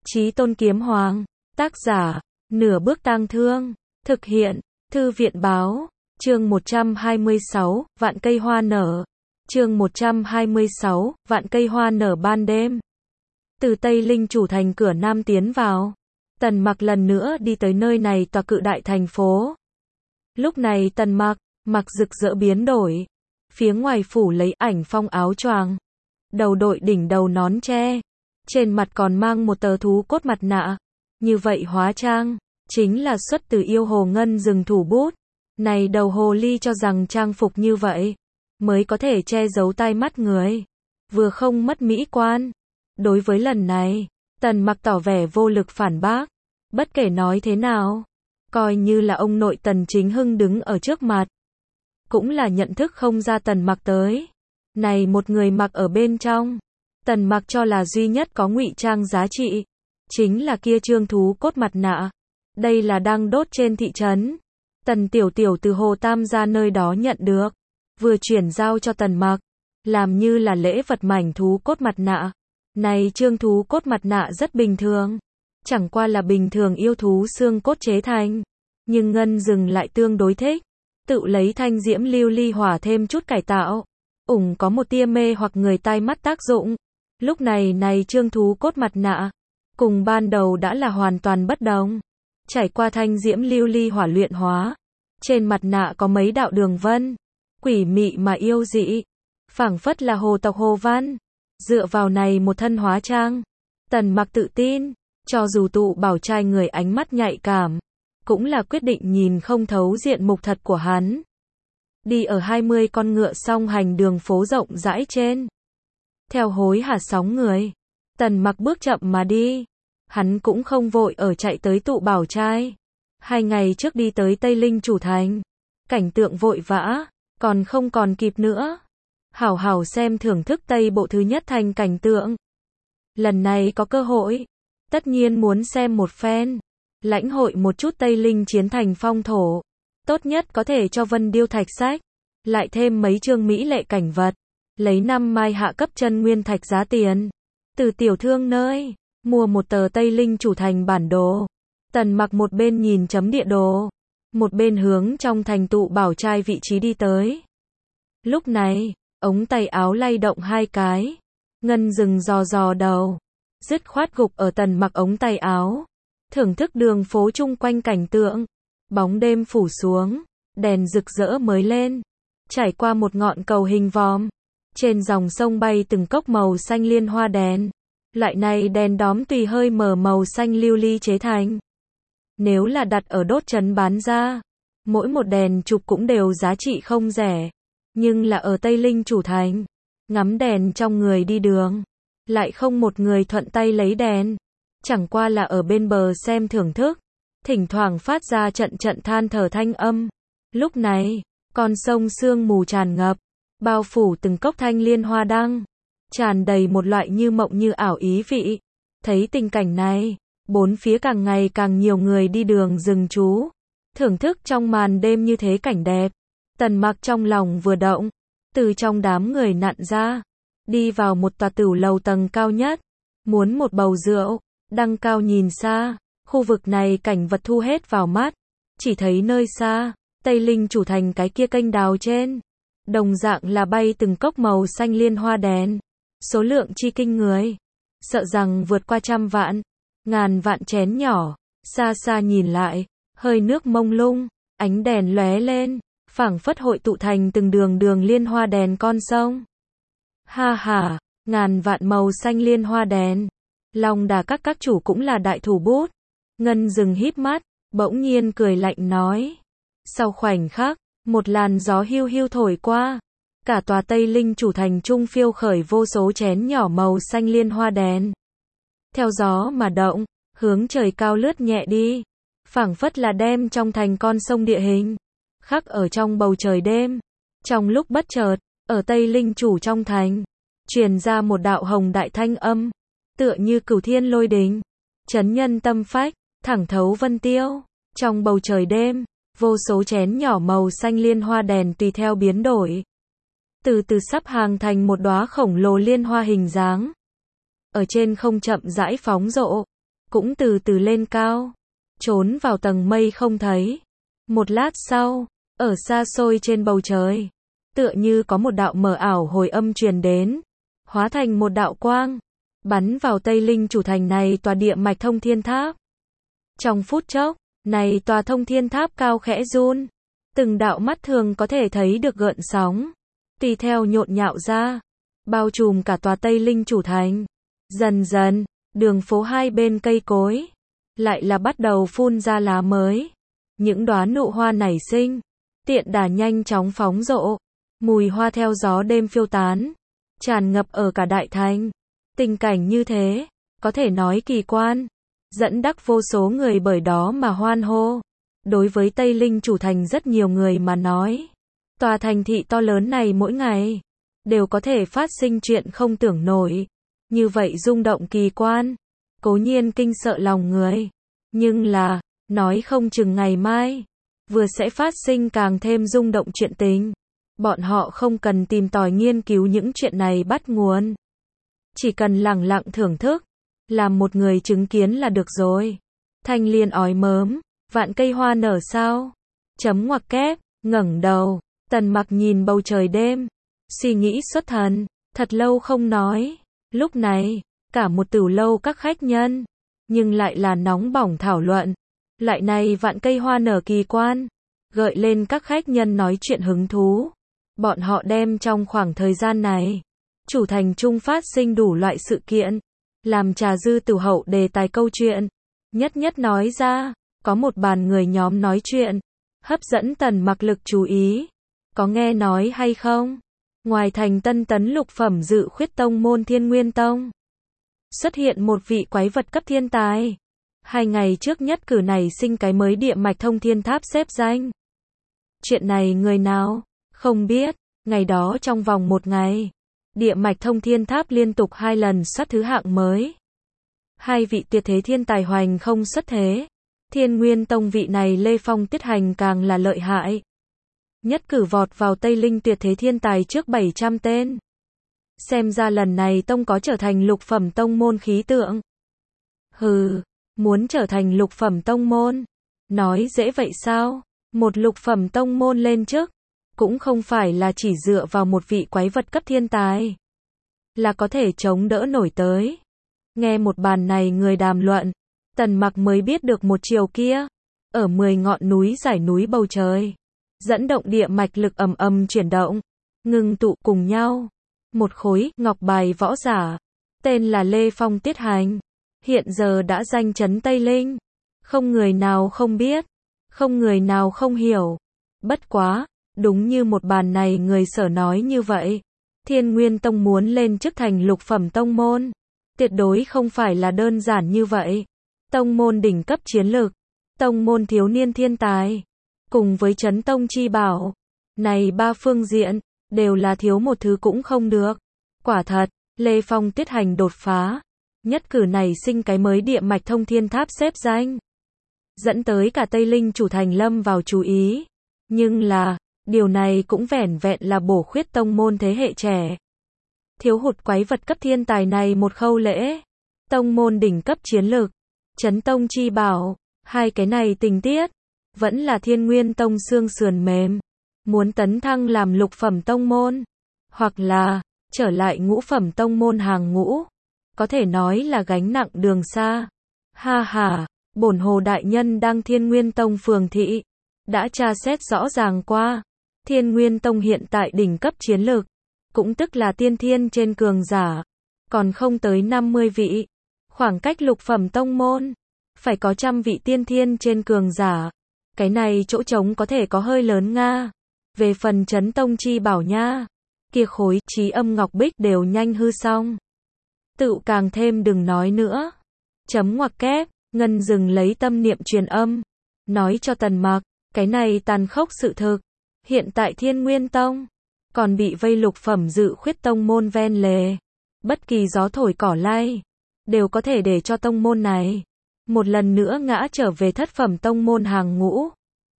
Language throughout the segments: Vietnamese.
Chí Tôn Kiếm Hoàng. Tác giả, Nửa Bước Tang Thương. Thực hiện, Thư viện Báo. Chương 126, Vạn cây hoa nở. Chương 126, Vạn cây hoa nở ban đêm. Từ Tây Linh Chủ thành cửa Nam tiến vào. Tần Mặc lần nữa đi tới nơi này tòa cự đại thành phố. Lúc này Tần mặc rực rỡ biến đổi. Phía ngoài phủ lấy ảnh phong áo choàng. Đầu đội đỉnh đầu nón tre. Trên mặt còn mang một tờ thú cốt mặt nạ. Như vậy hóa trang, chính là xuất từ yêu hồ ngân rừng thủ bút. Này đầu hồ ly cho rằng trang phục như vậy, mới có thể che giấu tai mắt người. Vừa không mất mỹ quan. Đối với lần này, Tần Mặc tỏ vẻ vô lực phản bác. Bất kể nói thế nào, coi như là ông nội Tần Chính Hưng đứng ở trước mặt. Cũng là nhận thức không ra Tần Mặc tới. Này một người mặc ở bên trong. Tần Mặc cho là duy nhất có ngụy trang giá trị. Chính là kia trương thú cốt mặt nạ. Đây là đang đốt trên thị trấn. Tần Tiểu Tiểu từ Hồ Tam gia nơi đó nhận được. Vừa chuyển giao cho Tần Mặc. Làm như là lễ vật mảnh thú cốt mặt nạ. Này trương thú cốt mặt nạ rất bình thường. Chẳng qua là bình thường yêu thú xương cốt chế thành. Nhưng ngân rừng lại tương đối thích. Tự lấy thanh diễm lưu ly hỏa thêm chút cải tạo. Có một tia mê hoặc người tai mắt tác dụng. Lúc này trương thú cốt mặt nạ. Cùng ban đầu đã là hoàn toàn bất đồng. Trải qua thanh diễm lưu ly hỏa luyện hóa. Trên mặt nạ có mấy đạo đường vân. Quỷ mị mà yêu dị. Phảng phất là hồ tộc Hồ Văn. Dựa vào này một thân hóa trang. Tần Mặc tự tin. Cho dù tụ bảo trai người ánh mắt nhạy cảm. Cũng là quyết định nhìn không thấu diện mục thật của hắn. Đi ở 20 con ngựa song hành đường phố rộng rãi trên. Theo hối hả sóng người. Tần Mặc bước chậm mà đi. Hắn cũng không vội ở chạy tới tụ bảo trai. 2 ngày trước đi tới Tây Linh Chủ thành. Cảnh tượng vội vã. Còn kịp nữa. Hảo hảo xem thưởng thức Tây Bộ thứ nhất thành cảnh tượng. Lần này có cơ hội. Tất nhiên muốn xem một phen. Lãnh hội một chút Tây Linh chiến thành phong thổ. Tốt nhất có thể cho Vân Điêu Thạch sách. Lại thêm mấy chương mỹ lệ cảnh vật. Lấy 5 mai hạ cấp chân nguyên thạch giá tiền. Từ tiểu thương nơi. Mua một tờ Tây Linh Chủ thành bản đồ. Tần Mặc một bên nhìn chấm địa đồ. Một bên hướng trong thành tụ bảo trai vị trí đi tới. Lúc này, ống tay áo lay động 2 cái. Ngân rừng dò đầu. Dứt khoát gục ở Tần Mặc ống tay áo. Thưởng thức đường phố chung quanh cảnh tượng. Bóng đêm phủ xuống. Đèn rực rỡ mới lên. Trải qua một ngọn cầu hình vòm. Trên dòng sông bay từng cốc màu xanh liên hoa đèn. Loại này đèn đóm tùy hơi mở màu xanh lưu ly chế thành. Nếu là đặt ở đốt trấn bán ra, mỗi một đèn chụp cũng đều giá trị không rẻ. Nhưng là ở Tây Linh Chủ thành, ngắm đèn trong người đi đường, lại không một người thuận tay lấy đèn. Chẳng qua là ở bên bờ xem thưởng thức, thỉnh thoảng phát ra trận than thở thanh âm. Lúc này, con sông sương mù tràn ngập, bao phủ từng cốc thanh liên hoa đăng, tràn đầy một loại như mộng như ảo ý vị. Thấy tình cảnh này, bốn phía càng ngày càng nhiều người đi đường dừng trú, thưởng thức trong màn đêm như thế cảnh đẹp. Tần Mặc trong lòng vừa động, từ trong đám người nặn ra, đi vào một tòa tửu lầu tầng cao nhất, muốn một bầu rượu, đăng cao nhìn xa, khu vực này cảnh vật thu hết vào mắt, chỉ thấy nơi xa, Tây Linh Chủ thành cái kia kênh đào trên, đồng dạng là bay từng cốc màu xanh liên hoa đèn, số lượng chi kinh người, sợ rằng vượt qua 100 vạn, ngàn vạn chén nhỏ, xa xa nhìn lại, hơi nước mông lung, ánh đèn lóe lên, phảng phất hội tụ thành từng đường liên hoa đèn con sông. Ha ha, ngàn vạn màu xanh liên hoa đèn. Long Đà các chủ cũng là đại thủ bút. Ngân rừng híp mắt, bỗng nhiên cười lạnh nói. Sau khoảnh khắc, một làn gió hiu hiu thổi qua. Cả tòa Tây Linh Chủ thành trung phiêu khởi vô số chén nhỏ màu xanh liên hoa đèn. Theo gió mà động, hướng trời cao lướt nhẹ đi. Phảng phất là đem trong thành con sông địa hình. Khắc ở trong bầu trời đêm. Trong lúc bất chợt, ở Tây Linh Chủ trong thành, truyền ra một đạo hồng đại thanh âm. Tựa như cửu thiên lôi đình. Chấn nhân tâm phách, thẳng thấu vân tiêu. Trong bầu trời đêm, vô số chén nhỏ màu xanh liên hoa đèn tùy theo biến đổi. Từ từ sắp hàng thành một đóa khổng lồ liên hoa hình dáng. Ở trên không chậm rãi phóng rộ. cũng từ từ lên cao, trốn vào tầng mây không thấy. Một lát sau, ở xa xôi trên bầu trời, tựa như có một đạo mờ ảo hồi âm truyền đến, hóa thành một đạo quang, bắn vào Tây Linh chủ thành này tòa địa mạch thông thiên tháp. Trong phút chốc, này tòa thông thiên tháp cao khẽ run, từng đạo mắt thường có thể thấy được gợn sóng, tùy theo nhộn nhạo ra, bao trùm cả tòa Tây Linh chủ thành. Dần dần, đường phố hai bên cây cối, lại là bắt đầu phun ra lá mới. Những đóa nụ hoa nảy sinh, tiện đà nhanh chóng phóng rộ, mùi hoa theo gió đêm phiêu tán, tràn ngập ở cả đại thành. Tình cảnh như thế, có thể nói kỳ quan, dẫn đắc vô số người bởi đó mà hoan hô. Đối với Tây Linh chủ thành rất nhiều người mà nói, tòa thành thị to lớn này mỗi ngày đều có thể phát sinh chuyện không tưởng nổi. Như vậy rung động kỳ quan, cố nhiên kinh sợ lòng người, nhưng là, nói không chừng ngày mai, vừa sẽ phát sinh càng thêm rung động chuyện tình. Bọn họ không cần tìm tòi nghiên cứu những chuyện này bắt nguồn. Chỉ cần lặng lặng thưởng thức, làm một người chứng kiến là được rồi. Thanh liên ói mớm, vạn cây hoa nở sao? Chấm ngoặc kép, ngẩng đầu, Tần Mặc nhìn bầu trời đêm, suy nghĩ xuất thần, thật lâu không nói. Lúc này, cả một tửu lâu các khách nhân, nhưng lại là nóng bỏng thảo luận. Lại này vạn cây hoa nở kỳ quan, gợi lên các khách nhân nói chuyện hứng thú. Bọn họ đem trong khoảng thời gian này, chủ thành trung phát sinh đủ loại sự kiện, làm trà dư tửu hậu đề tài câu chuyện. Nhất nhất nói ra, có một bàn người nhóm nói chuyện, hấp dẫn Tần Mặc lực chú ý. Có nghe nói hay không? Ngoài thành Tân Tấn lục phẩm dự khuyết tông môn Thiên Nguyên Tông, xuất hiện một vị quái vật cấp thiên tài. 2 ngày trước nhất cử này sinh cái mới địa mạch thông thiên tháp xếp danh. Chuyện này người nào không biết, ngày đó trong vòng 1 ngày, địa mạch thông thiên tháp liên tục 2 lần xuất thứ hạng mới. 2 vị tuyệt thế thiên tài hoành không xuất thế. Thiên Nguyên Tông vị này Lê Phong Tiết Hành càng là lợi hại. Nhất cử vọt vào Tây Linh tuyệt thế thiên tài trước 700 tên. Xem ra lần này tông có trở thành lục phẩm tông môn khí tượng. Hừ, muốn trở thành lục phẩm tông môn, nói dễ vậy sao? Một lục phẩm tông môn lên chức, cũng không phải là chỉ dựa vào một vị quái vật cấp thiên tài, là có thể chống đỡ nổi tới. Nghe một bàn này người đàm luận, Tần Mặc mới biết được một chiều kia, ở 10 ngọn núi dải núi bầu trời, dẫn động địa mạch lực ầm ầm chuyển động, ngưng tụ cùng nhau. Một khối ngọc bài võ giả, tên là Lê Phong Tiết Hành, hiện giờ đã danh chấn Tây Linh. Không người nào không biết, không người nào không hiểu. Bất quá, đúng như một bàn này người sở nói như vậy, Thiên Nguyên Tông muốn lên chức thành lục phẩm tông môn, tuyệt đối không phải là đơn giản như vậy. Tông môn đỉnh cấp chiến lược, tông môn thiếu niên thiên tài, cùng với chấn tông chi bảo, này 3 phương diện, đều là thiếu một thứ cũng không được. Quả thật, Lê Phong Tiết Hành đột phá, nhất cử này sinh cái mới địa mạch thông thiên tháp xếp danh, dẫn tới cả Tây Linh chủ thành lâm vào chú ý. Nhưng là, điều này cũng vẻn vẹn là bổ khuyết tông môn thế hệ trẻ. Thiếu hụt quái vật cấp thiên tài này một khâu lễ, tông môn đỉnh cấp chiến lược, chấn tông chi bảo, 2 cái này tình tiết, vẫn là Thiên Nguyên Tông xương sườn mềm. Muốn tấn thăng làm lục phẩm tông môn, hoặc là trở lại ngũ phẩm tông môn hàng ngũ, có thể nói là gánh nặng đường xa. Ha ha, bổn hồ đại nhân đang Thiên Nguyên Tông phường thị, đã tra xét rõ ràng qua. Thiên Nguyên Tông hiện tại đỉnh cấp chiến lược, cũng tức là tiên thiên trên cường giả, còn không tới 50 vị. Khoảng cách lục phẩm tông môn, phải có 100 vị tiên thiên trên cường giả. Cái này chỗ trống có thể có hơi lớn nga. Về phần chấn tông chi bảo nha, kia khối trí âm ngọc bích đều nhanh hư xong. Tự càng thêm đừng nói nữa. Chấm ngoặc kép, Ngân dừng lấy tâm niệm truyền âm, nói cho Tần Mặc, cái này tàn khốc sự thực. Hiện tại Thiên Nguyên Tông còn bị vây lục phẩm dự khuyết tông môn ven lề. Bất kỳ gió thổi cỏ lay, đều có thể để cho tông môn này một lần nữa ngã trở về thất phẩm tông môn hàng ngũ.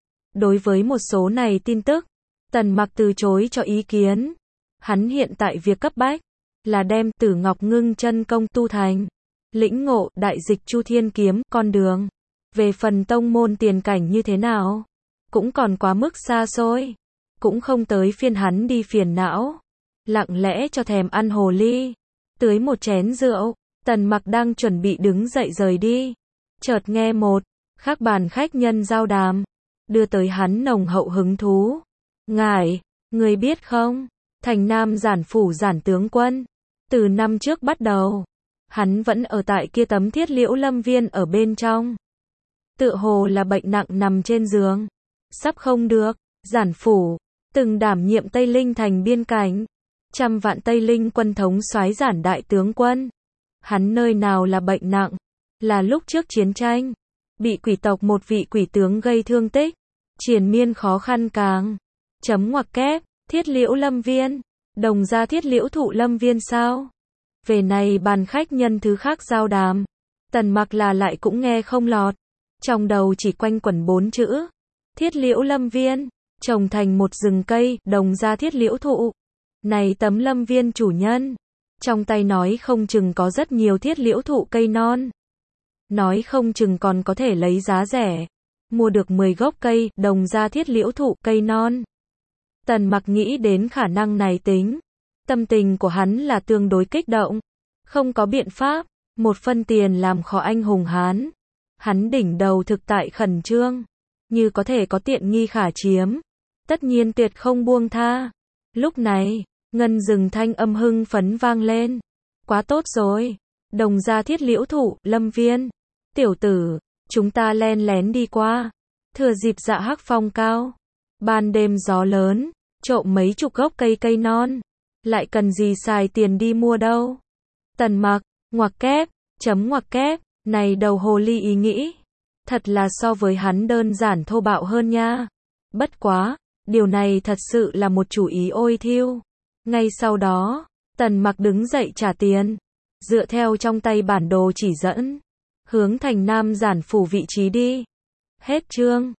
Đối với một số này tin tức, Tần Mặc từ chối cho ý kiến. Hắn hiện tại việc cấp bách là đem Tử Ngọc Ngưng chân công tu thành. lĩnh ngộ đại dịch Chu Thiên kiếm, con đường. Về phần tông môn tiền cảnh như thế nào, cũng còn quá mức xa xôi. Cũng không tới phiên hắn đi phiền não. Lặng lẽ cho thèm ăn hồ ly. Tưới một chén rượu, Tần Mặc đang chuẩn bị đứng dậy rời đi. Chợt nghe một khác bàn khách nhân giao đàm, đưa tới hắn nồng hậu hứng thú. Ngài, người biết không, thành Nam giản phủ giản tướng quân, từ năm trước bắt đầu, hắn vẫn ở tại kia tấm Thiết Liễu Lâm Viên ở bên trong. Tựa hồ là bệnh nặng nằm trên giường, sắp không được. Giản phủ từng đảm nhiệm Tây Linh thành biên cảnh, trăm vạn Tây Linh quân thống soái giản đại tướng quân. Hắn nơi nào là bệnh nặng, là lúc trước chiến tranh, bị quỷ tộc một vị quỷ tướng gây thương tích, triền miên khó khăn càng. Chấm ngoặc kép, Thiết Liễu Lâm Viên, đồng gia Thiết Liễu Thụ Lâm Viên sao? Về này bàn khách nhân thứ khác giao đàm, Tần Mặc là lại cũng nghe không lọt, trong đầu chỉ quanh quẩn 4 chữ: Thiết Liễu Lâm Viên, trồng thành một rừng cây, đồng gia Thiết Liễu Thụ. Này tấm lâm viên chủ nhân, trong tay nói không chừng có rất nhiều thiết liễu thụ cây non. Nói không chừng còn có thể lấy giá rẻ, mua được 10 gốc cây, đồng gia thiết liễu thụ cây non. Tần Mặc nghĩ đến khả năng này tính. Tâm tình của hắn là tương đối kích động. Không có biện pháp, một phân tiền làm khó anh hùng Hán. Hắn đỉnh đầu thực tại khẩn trương. Như có thể có tiện nghi khả chiếm, tất nhiên tuyệt không buông tha. Lúc này, ngân rừng thanh âm hưng phấn vang lên. Quá tốt rồi, đồng gia Thiết Liễu Thụ, Lâm Viên. Tiểu tử, chúng ta len lén đi qua. Thừa dịp dạ hắc phong cao, ban đêm gió lớn, trộm mấy chục gốc cây non. Lại cần gì xài tiền đi mua đâu. Tần Mặc, ngoặc kép, chấm ngoặc kép, này đầu hồ ly ý nghĩ. Thật là so với hắn đơn giản thô bạo hơn nha. Bất quá, điều này thật sự là một chủ ý ôi thiêu. Ngay sau đó, Tần Mặc đứng dậy trả tiền, dựa theo trong tay bản đồ chỉ dẫn, hướng thành Nam giản phủ vị trí đi. Hết chương.